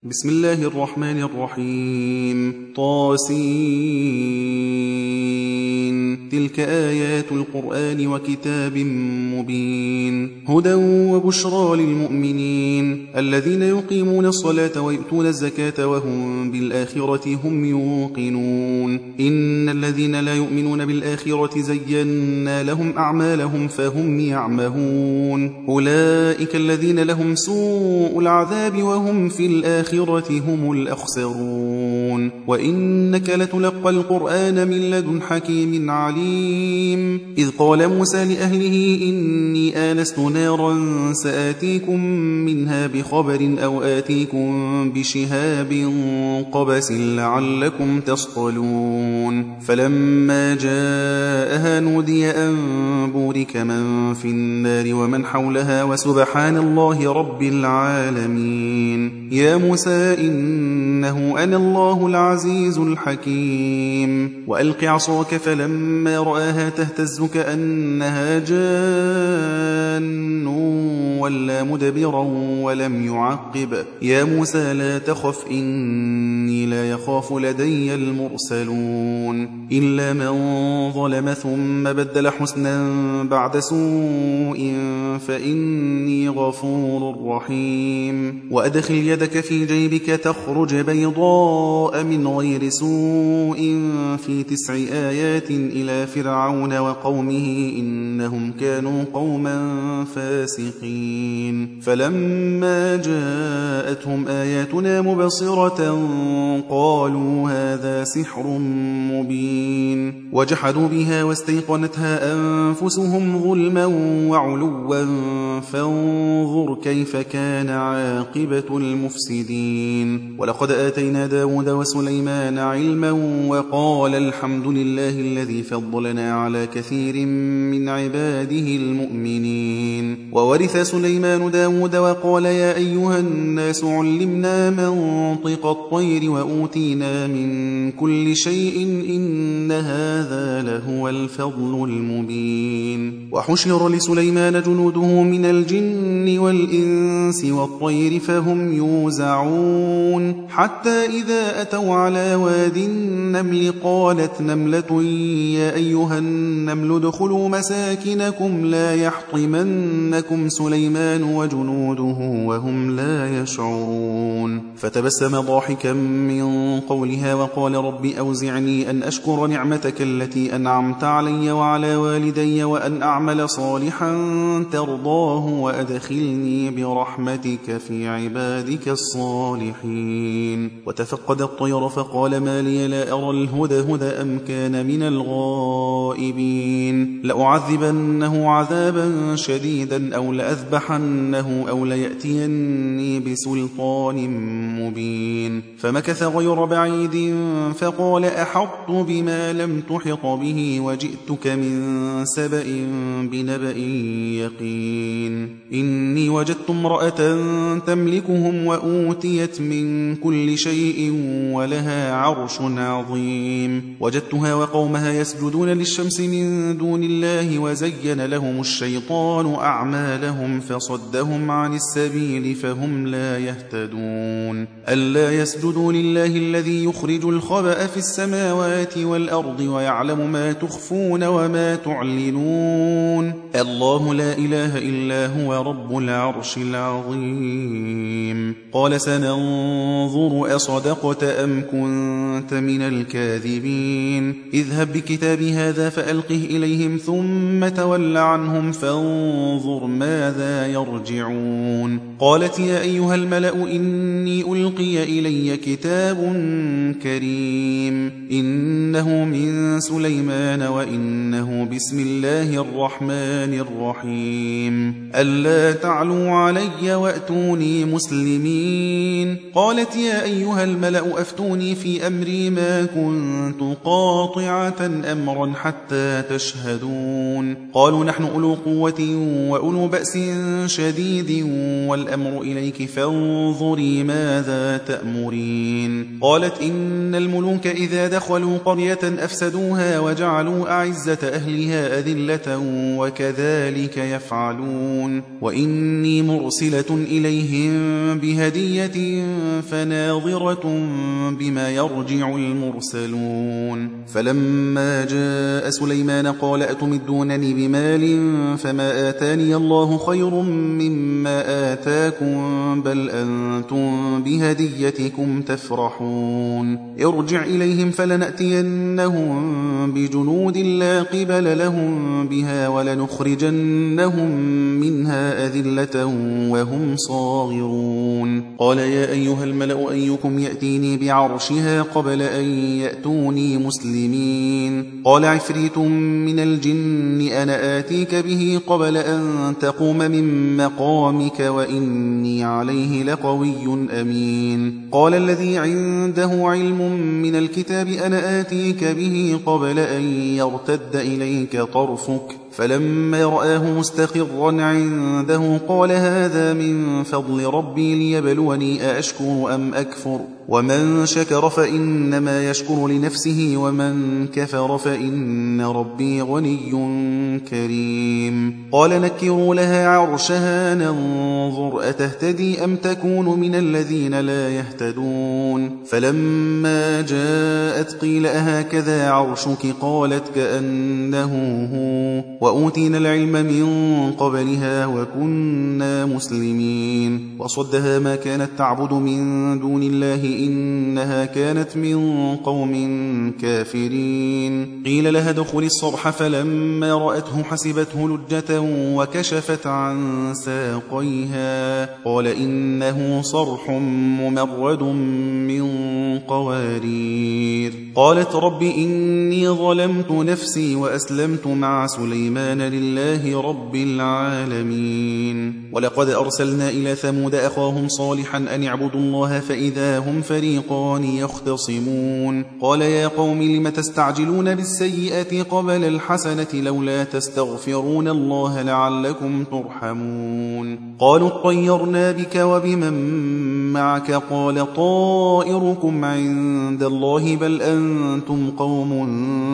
بسم الله الرحمن الرحيم. طاسين. تلك آيات القرآن وكتاب مبين. هدى وبشرى للمؤمنين الذين يقيمون الصلاة ويؤتون الزكاة وهم بالآخرة هم يوقنون. إن الذين لا يؤمنون بالآخرة زينا لهم أعمالهم فهم يعمهون. أولئك الذين لهم سوء العذاب وهم في الآخرة هم الأخسرون. وإنك لتلقى القرآن من لدن حكيم عليم. إذ قال موسى لأهله إني آنست نارا سآتيكم منها بخبر أو آتيكم بشهاب قبس لعلكم تصطلون. فلما جاءها نودي أن بورك من في النار ومن حولها وسبحان الله رب العالمين. يا موسى إنه أنا الله العزيز الحكيم. وألق عصاك فلما رآها تهتز كأنها جان ولا مدبرا ولم يعقب. يا موسى لا تخف إني لا يخاف لدي المرسلون. إلا من ظلم ثم بدل حسنا بعد سوء فإني غفور رحيم. وأدخل يدك في جيبك تخرج بيضاء من غير سوء في 9 آيات إلى فرعون وقومه إنهم كانوا قوما فاسقين. فلما جاءتهم آياتنا مبصرة قالوا هذا سحر مبين. وجحدوا بها واستيقنتها أنفسهم ظلما وعلوا فانظر كيف كان عاقبة المفسدين. ولقد آتينا داود وسليمان علما وقال الحمد لله الذي فضلنا على كثير من عباده المؤمنين. وورث سليمان داود وقال يا أيها الناس علمنا منطق الطير وأوتينا من كل شيء إن هذا لهو الفضل المبين. وحشر لسليمان جنوده من الجن والإنس والطير فهم يوزعون. حتى إذا أتوا على واد النمل قالت نملة يا أيها النمل ادخلوا مساكنكم لا يحطمنكم سليمان وجنوده وهم لا يشعرون. فتبسم ضاحكا من قولها وقال رب أوزعني أن أشكر نعمتك التي أنعمت علي وعلى والدي وأن أعمل صالحا ترضاه وأدخلني برحمتك في عبادك الصالحين. وتفقد الطير فقال ما لي لا أرى الهدهد أم كان من الغائبين. لأعذبنه عذابا شديدا أو لأذبحنه أو ليأتيني بسلطان مبين. فمكث غير بعيد فقال أحطت بما لم تحط به وجئتك من سبأ بنبأ يقين. إني وجدت امرأة تملكهم وأوتيت من كل شيء ولها عرش عظيم. وجدتها وقومها يسجدون للشمس من دون الله وزين لهم الشيطان أعمالهم فصدهم عن السبيل فهم لا يهتدون. ألا يسجدوا لله الذي يخرج الخبأ في السماوات والأرض ويعلم ما تخفون وما تعلنون. الله لا إله إلا هو رب العرش العظيم. قال سننظر أصدقت أم كنت من الكاذبين. اذهب بكتابي هذا فألقه إليهم ثم تول عنهم فانظر ماذا يرجعون. قالت يا أيها الملأ إني ألقي إلي كتاب كريم إنه من سليمان وإنه بسم الله الرحمن الرحيم. ألا تعلوا علي وأتوني مسلمين. قالت يا أيها الملأ أفتوني في أمري ما كنت قاطعة أمرا حتى تشهدون قالوا نحن أولو قوة وأولو بأس شديد والأمر إليك فانظري ماذا تأمرين قالت إن الملوك إذا دخلوا قرية أفسدوها وجعلوا أعزة أهلها أذلة وكذلك يفعلون وإني مرسلة إليهم بهدية فناظرة بما يرجع المرسلون فلما جاء سليمان قال أتمدونني بمال فما آتاني الله خير مما آتاكم بل أنتم بهديتكم تفرحون ارجع إليهم فلنأتينهم بجنود لا قبل لهم بها ولنخرجنهم منها أذلة وهم صاغرون قال يا أيها الملأ أيكم يأتيني بعرشها قبل أن يأتوني مسلمين قال عفريت من الجن أنا آتيك به قبل أن تقوم من مقامك وإني عليه لقوي أمين قال الذي عنده علم من الكتاب أنا آتيك به قبل أن يرتد إليك طرفك فلما رآه مستقرا عنده قال هذا من فضل ربي ليبلوني أأشكر أم أكفر ومن شكر فإنما يشكر لنفسه ومن كفر فإن ربي غني كريم قال نكروا لها عرشها ننظر أتهتدي أم تكون من الذين لا يهتدون فلما جاءت قيل أهكذا عرشك قالت كأنه هو وأوتينا العلم من قبلها وكنا مسلمين وصدها ما كانت تعبد من دون الله إنها كانت من قوم كافرين قيل لها ادخل الصرح فلما رأته حسبته لجة وكشفت عن ساقيها قال إنه صرح ممرد من قوارير قالت رب إني ظلمت نفسي وأسلمت مع سليمان لله رب العالمين ولقد أرسلنا إلى ثمود أخاهم صالحا أن اعبدوا الله فإذا هم فريقان يختصمون قال يا قوم لم تستعجلون بالسيئة قبل الحسنة لولا تستغفرون الله لعلكم ترحمون قالوا اطيرنا بك وبمن معك قال طائركم عند الله بل أنتم قوم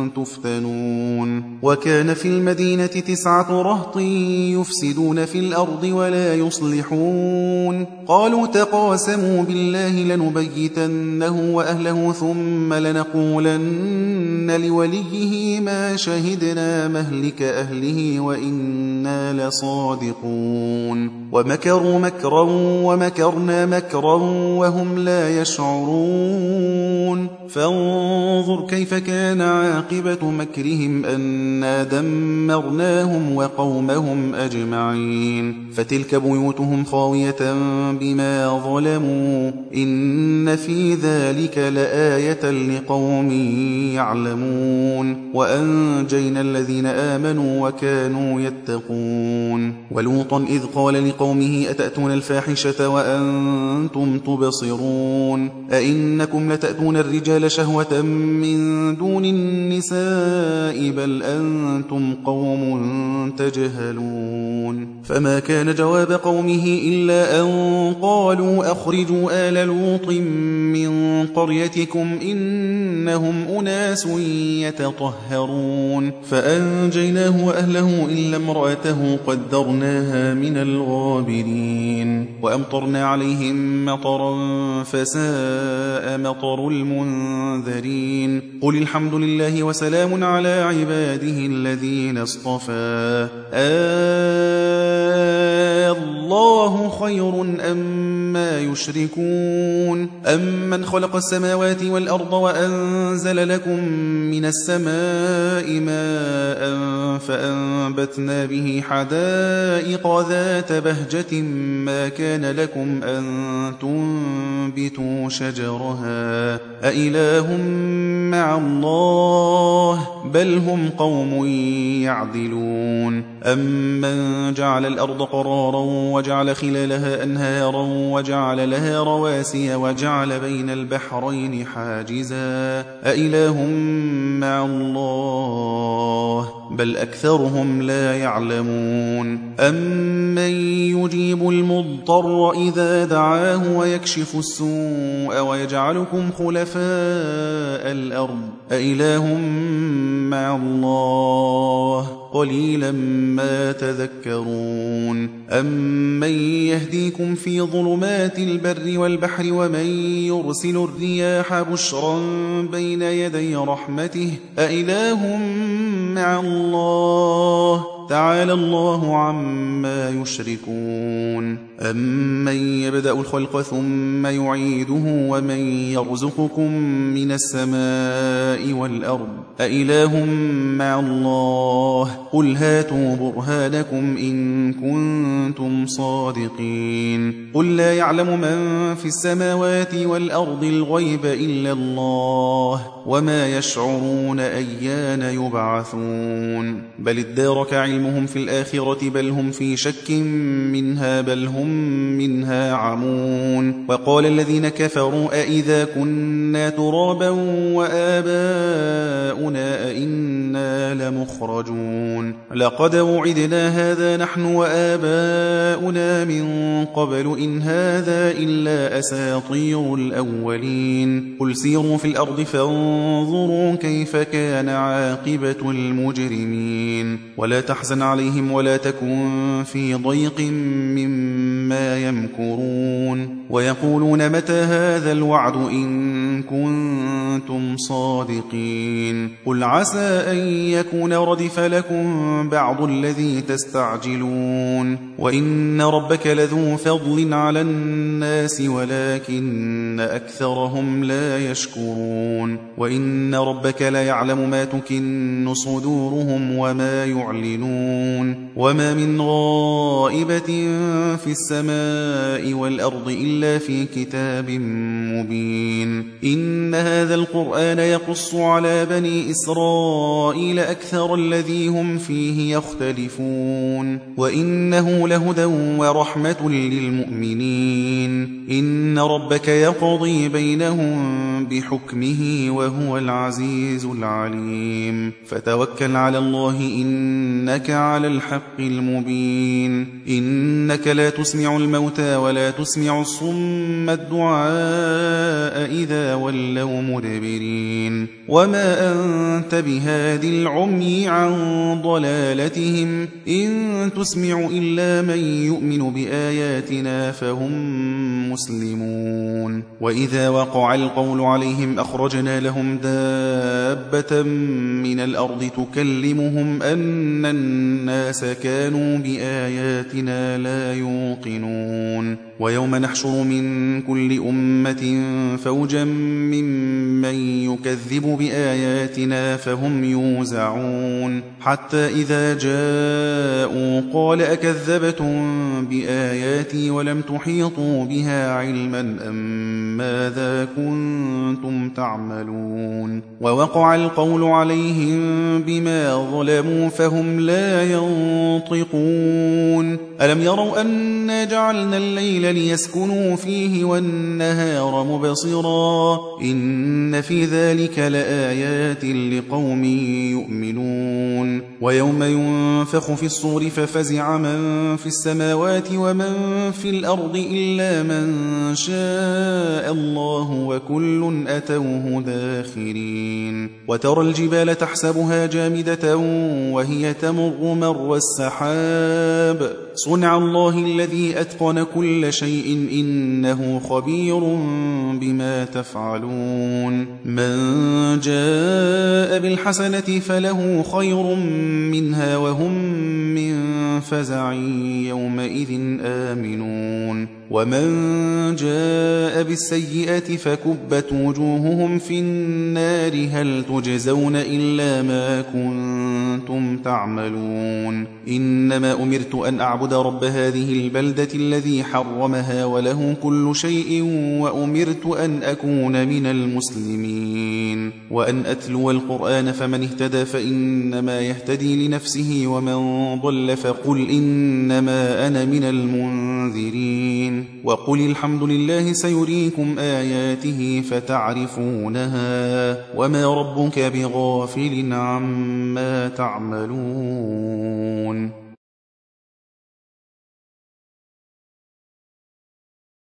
تفتنون وكان في المدينة 9 رهط يفسدون في الأرض ولا يصلحون قالوا تقاسموا بالله لنبيتنه وأهله ثم لنقولن لوليه ما شهدنا مهلك أهله وإنا لصادقون ومكروا مكرا ومكرنا مكرا وهم لا يشعرون فانظر كيف كان عاقبة مكرهم أنا دمرناهم وقومهم أجمعين فتلك بيوتهم خاوية بما ظلموا إن في ذلك لآية لقوم يعلمون وأنجينا الذين آمنوا وكانوا يتقون ولوطا إذ قال لقومه أتأتون الفاحشة وأنتم تبصرون أئنكم لتأتون الرجال شهوة من دون النساء بل أنتم قوم تجهلون فما كان جواب قومه إلا أن قالوا أخرجوا آل لوط من قريتكم إنهم أناس يتطهرون فأنجيناه وأهله إلا امرأته قدرناها من الغابرين وأمطرنا عليهم مطرا فساء مطر المنذرين قل الحمد لله وسلام على عباده الذين اصطفى الله خير أما يشركون أمن خلق السماوات والأرض وأنزل لكم من السماء ماء فأنبتنا به حدائق ذات بهجة ما كان لكم أن تنبتوا شجرها أإله مع الله بل هم قوم يعدلون أمن جعل الأرض قرارا وجعل خلالها أنهارا وجعل لها رواسي وجعل بين البحرين حاجزا أإله مع الله بل أكثرهم لا يعلمون أمن يجيب المضطر إذا دعاه ويكشف السوء ويجعلكم خلفاء الأرض أإله مع الله قليلا ما تذكرون أمن يهديكم في ظلمات البر والبحر ومن يرسل الرياح بشرا بين يدي رحمته أإله مع الله تعالى الله عما يشركون أمن يبدأ الخلق ثم يعيده ومن يرزقكم من السماء والأرض أإله مع الله قل هاتوا برهانكم إن كنتم صادقين قل لا يعلم من في السماوات والأرض الغيب إلا الله وما يشعرون أيان يبعثون بل ادارك علمهم في الآخرة بل هم في شك منها بل هم منها عمون وقال الذين كفروا أئذا كنا ترابا وآباؤنا أئنا لمخرجون لقد وعدنا هذا نحن وآباؤنا من قبل إن هذا إلا أساطير الأولين قل سيروا في الأرض فانظروا كيف كان عاقبة المجرمين ولا تحزن عليهم ولا تكن في ضيق مما يمكرون ويقولون متى هذا الوعد إن كنتم صادقين قل عسى أن يكون ردف لكم بعض الذي تستعجلون وإن ربك لذو فضل على الناس ولكن أكثرهم لا يشكرون وإن ربك ليعلم ما تكن صدورهم وما يعلنون وما من غائبة في السماء والأرض إلا في كتاب مبين إن هذا القرآن يقص على بني إسرائيل أكثر الذي هم فيه يختلفون وإنه لهدى ورحمة للمؤمنين إن ربك يقضي بينهم بحكمه وهو العزيز العليم فتوكل على الله إنك على الحق المبين إنك لا تسمع الموتى ولا تسمع الصم الدعاء إذا ولوا مدبرين وما أنت بهاد العمي عن ضلالتهم إن تسمع إلا من يؤمن بآياتنا فهم مسلمون وإذا وقع القول عليهم أخرجنا لهم دابة من الأرض تكلمهم أن الناس كانوا بآياتنا لا يوقنون ويوم نحشر من كل أمة فوجا ممن يكذب بآياتنا فهم يوزعون حتى إذا جاءوا قال أكذبتم بآياتي ولم تحيطوا بها علما أم ماذا كنتم تعملون ووقع القول عليهم بما ظلموا فهم لا ينطقون ألم يروا أنا جعلنا الليل ليسكنوا فيه والنهار مبصرا إن في ذلك لآيات لقوم يؤمنون ويوم ينفخ في الصور ففزع من في السماوات ومن في الأرض إلا من شاء الله وكل أتوه داخرين وترى الجبال تحسبها جامدة وهي تمر مر السحاب صنع الله الذي أتقن كل شيء إنه خبير بما تفعلون من جاء بالحسنة فله خير منها وهم من فزع يومئذ آمنون ومن جاء بالسيئة فكبت وجوههم في النار هل تجزون إلا ما كنتم تعملون إنما أمرت أن أعبد رب هذه البلدة الذي حرمها وله كل شيء وأمرت أن أكون من المسلمين وأن أتلو القرآن فمن اهتدى فإنما يهتدي لنفسه ومن ضل فقل إنما أنا من المنذرين وقل الحمد لله سيريكم آياته فتعرفونها وما ربك بغافل عما تعملون